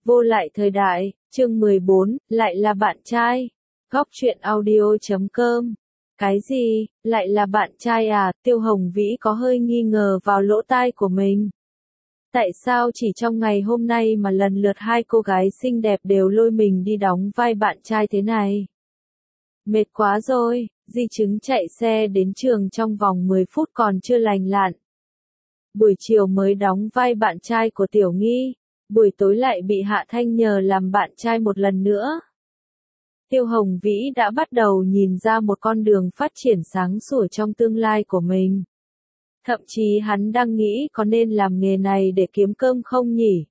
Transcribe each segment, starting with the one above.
Vô lại thời đại, chương 14, lại là bạn trai. Góc truyện audio.com. Cái gì, lại là bạn trai à? Tiêu Hồng Vĩ có hơi nghi ngờ vào lỗ tai của mình. Tại sao chỉ trong ngày hôm nay mà lần lượt hai cô gái xinh đẹp đều lôi mình đi đóng vai bạn trai thế này? Mệt quá rồi, di chứng chạy xe đến trường trong vòng 10 phút còn chưa lành lặn. Buổi chiều mới đóng vai bạn trai của Tiểu Nghi, buổi tối lại bị Hạ Thanh nhờ làm bạn trai một lần nữa. Tiêu Hồng Vĩ đã bắt đầu nhìn ra một con đường phát triển sáng sủa trong tương lai của mình. Thậm chí hắn đang nghĩ có nên làm nghề này để kiếm cơm không nhỉ?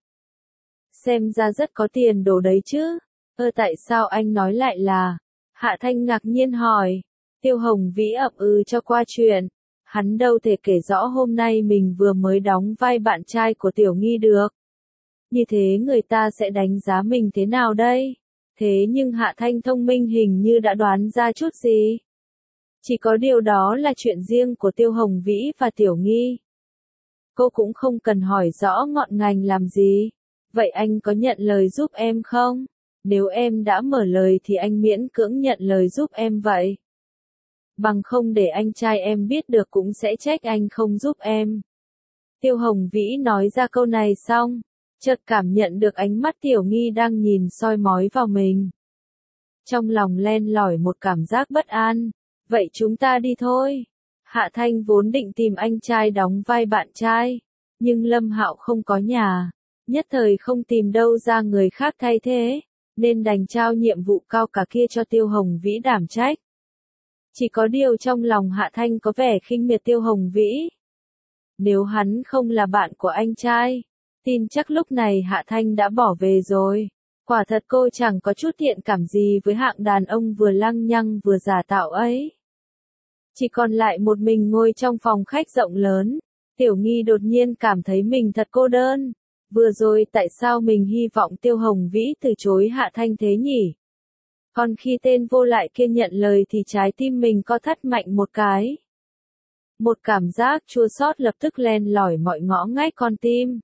Xem ra rất có tiền đồ đấy chứ. Tại sao anh nói lại là? Hạ Thanh ngạc nhiên hỏi. Tiêu Hồng Vĩ ậm cho qua chuyện. Hắn đâu thể kể rõ hôm nay mình vừa mới đóng vai bạn trai của Tiểu Nghi được. Như thế người ta sẽ đánh giá mình thế nào đây? Thế nhưng Hạ Thanh thông minh hình như đã đoán ra chút gì. Chỉ có điều đó là chuyện riêng của Tiêu Hồng Vĩ và Tiểu Nghi. Cô cũng không cần hỏi rõ ngọn ngành làm gì. Vậy anh có nhận lời giúp em không? Nếu em đã mở lời thì anh miễn cưỡng nhận lời giúp em vậy. Bằng không để anh trai em biết được cũng sẽ trách anh không giúp em. Tiêu Hồng Vĩ nói ra câu này xong, chợt cảm nhận được ánh mắt Tiểu Nghi đang nhìn soi mói vào mình. Trong lòng len lỏi một cảm giác bất an. Vậy chúng ta đi thôi. Hạ Thanh vốn định tìm anh trai đóng vai bạn trai, nhưng Lâm Hạo không có nhà, nhất thời không tìm đâu ra người khác thay thế, nên đành trao nhiệm vụ cao cả kia cho Tiêu Hồng Vĩ đảm trách. Chỉ có điều trong lòng Hạ Thanh có vẻ khinh miệt Tiêu Hồng Vĩ. Nếu hắn không là bạn của anh trai, tin chắc lúc này Hạ Thanh đã bỏ về rồi. Quả thật cô chẳng có chút thiện cảm gì với hạng đàn ông vừa lăng nhăng vừa giả tạo ấy. Chỉ còn lại một mình ngồi trong phòng khách rộng lớn, Tiểu Nghi đột nhiên cảm thấy mình thật cô đơn. Vừa rồi tại sao mình hy vọng Tiêu Hồng Vĩ từ chối Hạ Thanh thế nhỉ? Còn khi tên vô lại kia nhận lời thì trái tim mình co thắt mạnh một cái. Một cảm giác chua xót lập tức len lỏi mọi ngõ ngách con tim.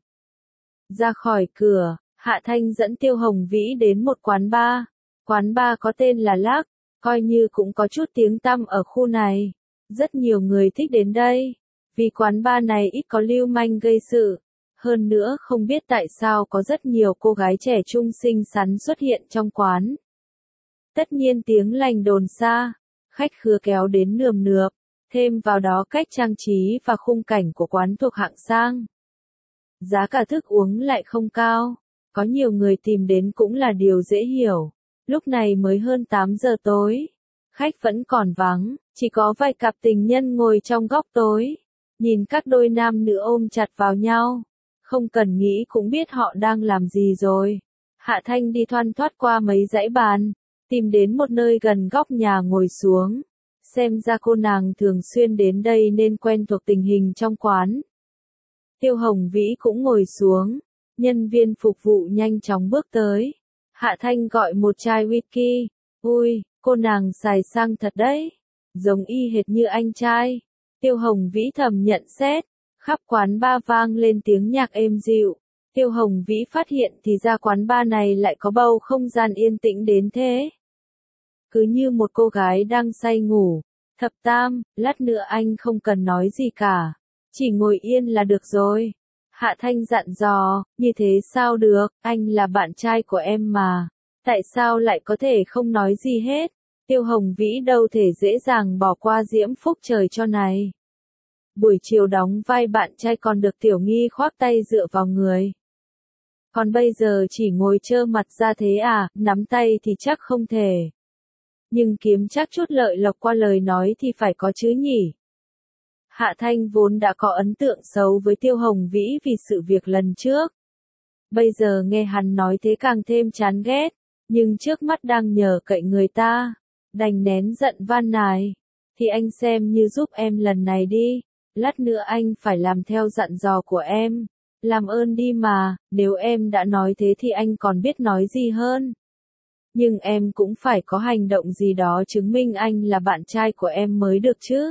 Ra khỏi cửa, Hạ Thanh dẫn Tiêu Hồng Vĩ đến một quán bar. Quán bar có tên là Lác, coi như cũng có chút tiếng tăm ở khu này. Rất nhiều người thích đến đây, vì quán bar này ít có lưu manh gây sự. Hơn nữa không biết tại sao có rất nhiều cô gái trẻ trung xinh xắn xuất hiện trong quán. Tất nhiên tiếng lành đồn xa, khách khứa kéo đến nườm nượp, thêm vào đó cách trang trí và khung cảnh của quán thuộc hạng sang. Giá cả thức uống lại không cao, có nhiều người tìm đến cũng là điều dễ hiểu. Lúc này mới hơn 8 giờ tối, khách vẫn còn vắng, chỉ có vài cặp tình nhân ngồi trong góc tối, nhìn các đôi nam nữ ôm chặt vào nhau. Không cần nghĩ cũng biết họ đang làm gì rồi. Hạ Thanh đi thoăn thoắt qua mấy dãy bàn, tìm đến một nơi gần góc nhà ngồi xuống. Xem ra cô nàng thường xuyên đến đây nên quen thuộc tình hình trong quán. Tiêu Hồng Vĩ cũng ngồi xuống, nhân viên phục vụ nhanh chóng bước tới. Hạ Thanh gọi một chai whisky. Ui, cô nàng xài sang thật đấy, giống y hệt như anh trai. Tiêu Hồng Vĩ thầm nhận xét. Khắp quán bar vang lên tiếng nhạc êm dịu. Tiêu Hồng Vĩ phát hiện thì ra quán bar này lại có bầu không gian yên tĩnh đến thế. Cứ như một cô gái đang say ngủ. Thập Tam, lát nữa anh không cần nói gì cả, chỉ ngồi yên là được rồi. Hạ Thanh dặn dò, như thế sao được, anh là bạn trai của em mà. Tại sao lại có thể không nói gì hết? Tiêu Hồng Vĩ đâu thể dễ dàng bỏ qua diễm phúc trời cho này. Buổi chiều đóng vai bạn trai còn được Tiểu Nghi khoác tay dựa vào người. Còn bây giờ chỉ ngồi trơ mặt ra thế à, nắm tay thì chắc không thể. Nhưng kiếm chắc chút lợi lộc qua lời nói thì phải có chứ nhỉ. Hạ Thanh vốn đã có ấn tượng xấu với Tiêu Hồng Vĩ vì sự việc lần trước. Bây giờ nghe hắn nói thế càng thêm chán ghét, nhưng trước mắt đang nhờ cậy người ta, đành nén giận van nài. Thì anh xem như giúp em lần này đi. Lát nữa anh phải làm theo dặn dò của em. Làm ơn đi mà, nếu em đã nói thế thì anh còn biết nói gì hơn. Nhưng em cũng phải có hành động gì đó chứng minh anh là bạn trai của em mới được chứ.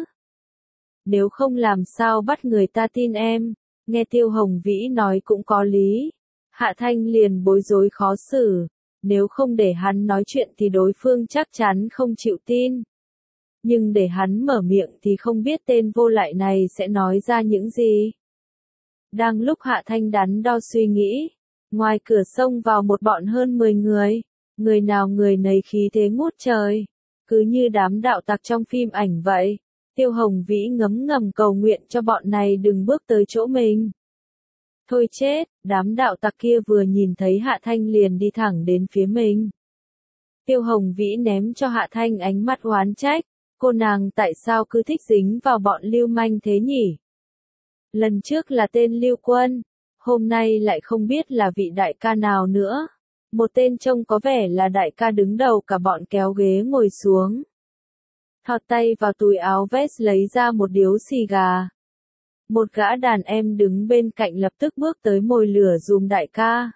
Nếu không làm sao bắt người ta tin em. Nghe Tiêu Hồng Vĩ nói cũng có lý. Hạ Thanh liền bối rối khó xử, nếu không để hắn nói chuyện thì đối phương chắc chắn không chịu tin. Nhưng để hắn mở miệng thì không biết tên vô lại này sẽ nói ra những gì. Đang lúc Hạ Thanh đắn đo suy nghĩ, ngoài cửa xông vào một bọn hơn 10 người, người nào người nấy khí thế ngút trời, cứ như đám đạo tặc trong phim ảnh vậy. Tiêu Hồng Vĩ ngấm ngầm cầu nguyện cho bọn này đừng bước tới chỗ mình. Thôi chết, đám đạo tặc kia vừa nhìn thấy Hạ Thanh liền đi thẳng đến phía mình. Tiêu Hồng Vĩ ném cho Hạ Thanh ánh mắt oán trách, cô nàng tại sao cứ thích dính vào bọn lưu manh thế nhỉ? Lần trước là tên Lưu Quân, hôm nay lại không biết là vị đại ca nào nữa. Một tên trông có vẻ là đại ca đứng đầu cả bọn kéo ghế ngồi xuống. Thọt tay vào túi áo vest lấy ra một điếu xì gà. Một gã đàn em đứng bên cạnh lập tức bước tới mồi lửa dùm đại ca.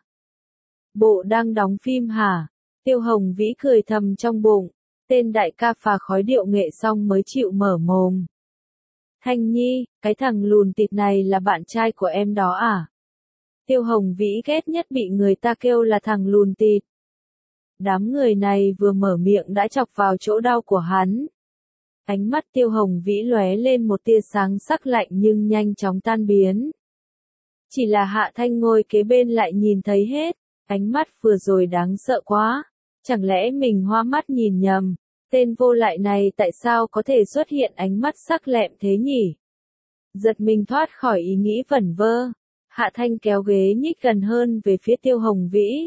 Bộ đang đóng phim hả? Tiêu Hồng Vĩ cười thầm trong bụng. Tên đại ca phà khói điệu nghệ xong mới chịu mở mồm. Thanh Nhi, cái thằng lùn tịt này là bạn trai của em đó à? Tiêu Hồng Vĩ ghét nhất bị người ta kêu là thằng lùn tịt. Đám người này vừa mở miệng đã chọc vào chỗ đau của hắn. Ánh mắt Tiêu Hồng Vĩ lóe lên một tia sáng sắc lạnh nhưng nhanh chóng tan biến. Chỉ là Hạ Thanh ngồi kế bên lại nhìn thấy hết, ánh mắt vừa rồi đáng sợ quá. Chẳng lẽ mình hoa mắt nhìn nhầm, tên vô lại này tại sao có thể xuất hiện ánh mắt sắc lẹm thế nhỉ? Giật mình thoát khỏi ý nghĩ vẩn vơ, Hạ Thanh kéo ghế nhích gần hơn về phía Tiêu Hồng Vĩ.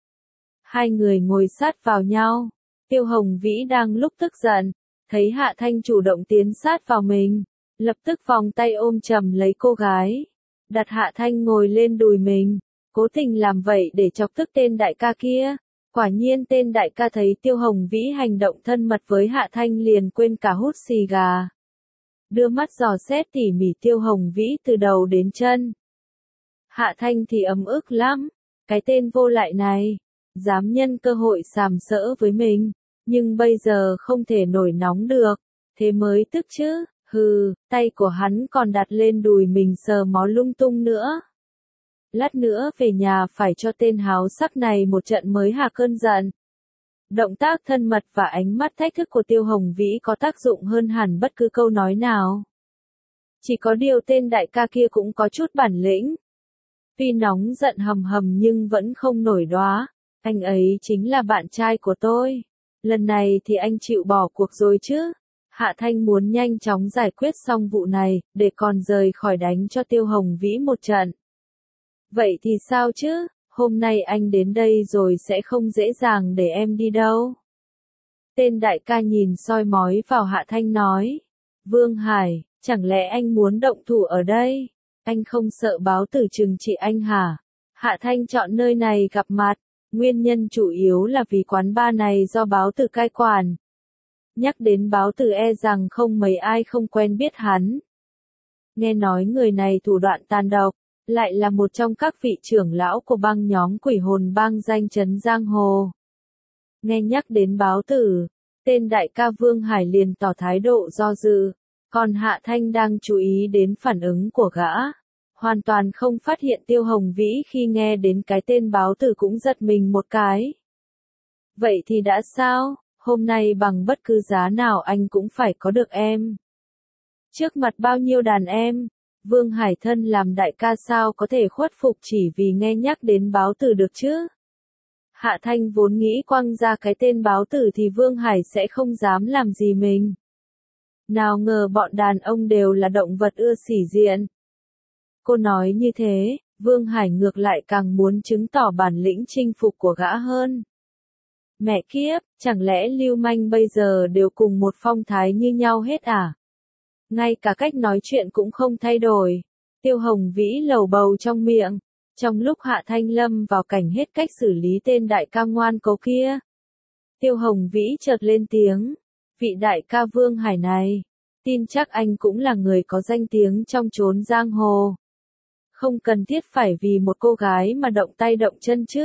Hai người ngồi sát vào nhau, Tiêu Hồng Vĩ đang lúc tức giận, thấy Hạ Thanh chủ động tiến sát vào mình, lập tức vòng tay ôm chầm lấy cô gái, đặt Hạ Thanh ngồi lên đùi mình, cố tình làm vậy để chọc tức tên đại ca kia. Quả nhiên tên đại ca thấy Tiêu Hồng Vĩ hành động thân mật với Hạ Thanh liền quên cả hút xì gà. Đưa mắt dò xét tỉ mỉ Tiêu Hồng Vĩ từ đầu đến chân. Hạ Thanh thì ấm ức lắm, cái tên vô lại này, dám nhân cơ hội sàm sỡ với mình, nhưng bây giờ không thể nổi nóng được, thế mới tức chứ, hừ, tay của hắn còn đặt lên đùi mình sờ mó lung tung nữa. Lát nữa về nhà phải cho tên háo sắc này một trận mới hạ cơn giận. Động tác thân mật và ánh mắt thách thức của Tiêu Hồng Vĩ có tác dụng hơn hẳn bất cứ câu nói nào. Chỉ có điều tên đại ca kia cũng có chút bản lĩnh. Tuy nóng giận hầm hầm nhưng vẫn không nổi đoá. Anh ấy chính là bạn trai của tôi. Lần này thì anh chịu bỏ cuộc rồi chứ. Hạ Thanh muốn nhanh chóng giải quyết xong vụ này, để còn rời khỏi đánh cho Tiêu Hồng Vĩ một trận. Vậy thì sao chứ, hôm nay anh đến đây rồi sẽ không dễ dàng để em đi đâu. Tên đại ca nhìn soi mói vào Hạ Thanh nói. Vương Hải, chẳng lẽ anh muốn động thủ ở đây? Anh không sợ báo tử trừng trị anh hả? Hạ Thanh chọn nơi này gặp mặt, nguyên nhân chủ yếu là vì quán bar này do báo tử cai quản. Nhắc đến báo tử e rằng không mấy ai không quen biết hắn. Nghe nói người này thủ đoạn tàn độc, lại là một trong các vị trưởng lão của băng nhóm quỷ hồn bang danh chấn giang hồ. Nghe nhắc đến báo tử, tên đại ca Vương Hải liền tỏ thái độ do dự, còn Hạ Thanh đang chú ý đến phản ứng của gã. Hoàn toàn không phát hiện Tiêu Hồng Vĩ khi nghe đến cái tên báo tử cũng giật mình một cái. Vậy thì đã sao, hôm nay bằng bất cứ giá nào anh cũng phải có được em. Trước mặt bao nhiêu đàn em, Vương Hải thân làm đại ca sao có thể khuất phục chỉ vì nghe nhắc đến báo tử được chứ? Hạ Thanh vốn nghĩ quăng ra cái tên báo tử thì Vương Hải sẽ không dám làm gì mình. Nào ngờ bọn đàn ông đều là động vật ưa sỉ diện. Cô nói như thế, Vương Hải ngược lại càng muốn chứng tỏ bản lĩnh chinh phục của gã hơn. Mẹ kiếp, chẳng lẽ lưu manh bây giờ đều cùng một phong thái như nhau hết à? Ngay cả cách nói chuyện cũng không thay đổi. Tiêu Hồng Vĩ lầu bầu trong miệng. Trong lúc Hạ Thanh lâm vào cảnh hết cách xử lý tên đại ca ngoan cố kia. Tiêu Hồng Vĩ chợt lên tiếng. Vị đại ca Vương Hải này, tin chắc anh cũng là người có danh tiếng trong chốn giang hồ. Không cần thiết phải vì một cô gái mà động tay động chân chứ.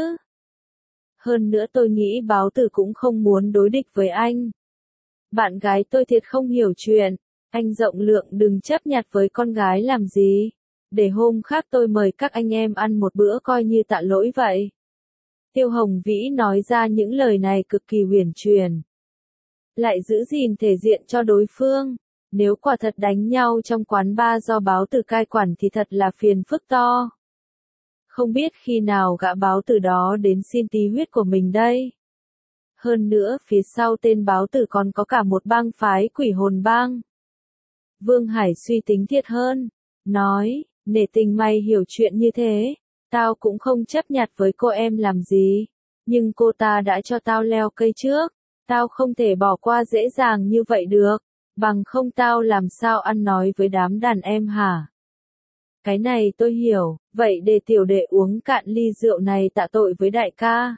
Hơn nữa tôi nghĩ báo tử cũng không muốn đối địch với anh. Bạn gái tôi thiệt không hiểu chuyện. Anh rộng lượng đừng chấp nhặt với con gái làm gì. để hôm khác tôi mời các anh em ăn một bữa coi như tạ lỗi vậy. Tiêu Hồng Vĩ nói ra những lời này cực kỳ huyền truyền. Lại giữ gìn thể diện cho đối phương. Nếu quả thật đánh nhau trong quán bar do báo tử cai quản thì thật là phiền phức to. Không biết khi nào gã báo tử đó đến xin tí huyết của mình đây. Hơn nữa phía sau tên báo tử còn có cả một bang phái Quỷ Hồn Bang. Vương Hải suy tính thiệt hơn. Nói, nể tình mày hiểu chuyện như thế. Tao cũng không chấp nhặt với cô em làm gì. Nhưng cô ta đã cho tao leo cây trước. Tao không thể bỏ qua dễ dàng như vậy được. Bằng không tao làm sao ăn nói với đám đàn em hả? Cái này tôi hiểu, vậy để tiểu đệ uống cạn ly rượu này tạ tội với đại ca.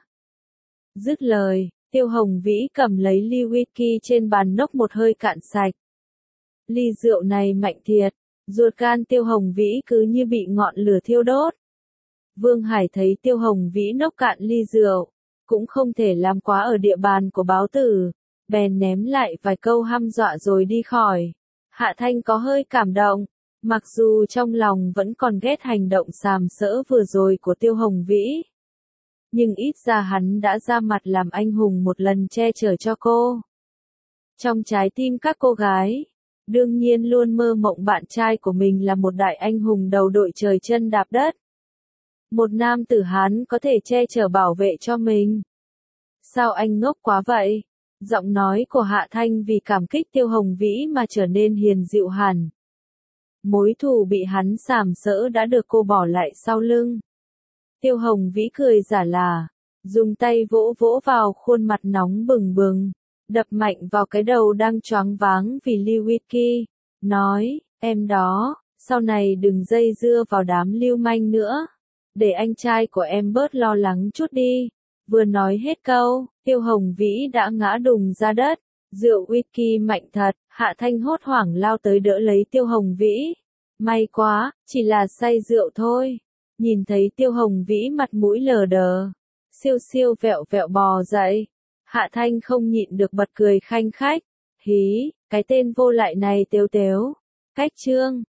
Dứt lời, Tiêu Hồng Vĩ cầm lấy ly whisky trên bàn nốc một hơi cạn sạch. Ly rượu này mạnh thiệt, ruột gan Tiêu Hồng Vĩ cứ như bị ngọn lửa thiêu đốt. Vương Hải thấy Tiêu Hồng Vĩ nốc cạn ly rượu, cũng không thể làm quá ở địa bàn của báo tử, bèn ném lại vài câu hăm dọa rồi đi khỏi. Hạ Thanh có hơi cảm động, mặc dù trong lòng vẫn còn ghét hành động sàm sỡ vừa rồi của Tiêu Hồng Vĩ. Nhưng ít ra hắn đã ra mặt làm anh hùng một lần che chở cho cô. Trong trái tim các cô gái, đương nhiên luôn mơ mộng bạn trai của mình là một đại anh hùng đầu đội trời chân đạp đất. Một nam tử Hán có thể che chở bảo vệ cho mình. Sao anh ngốc quá vậy? Giọng nói của Hạ Thanh vì cảm kích Tiêu Hồng Vĩ mà trở nên hiền dịu hẳn. Mối thù bị hắn sàm sỡ đã được cô bỏ lại sau lưng. Tiêu Hồng Vĩ cười giả là, dùng tay vỗ vỗ vào khuôn mặt nóng bừng bừng, đập mạnh vào cái đầu đang choáng váng vì ly whisky, nói, em đó, sau này đừng dây dưa vào đám lưu manh nữa, để anh trai của em bớt lo lắng chút đi. Vừa nói hết câu, Tiêu Hồng Vĩ đã ngã đùng ra đất, rượu whisky mạnh thật, Hạ Thanh hốt hoảng lao tới đỡ lấy Tiêu Hồng Vĩ. May quá, chỉ là say rượu thôi. Nhìn thấy Tiêu Hồng Vĩ mặt mũi lờ đờ, siêu siêu vẹo vẹo bò dậy, Hạ Thanh không nhịn được bật cười khanh khách. Hí, cái tên vô lại này tếu tếu. Cách chương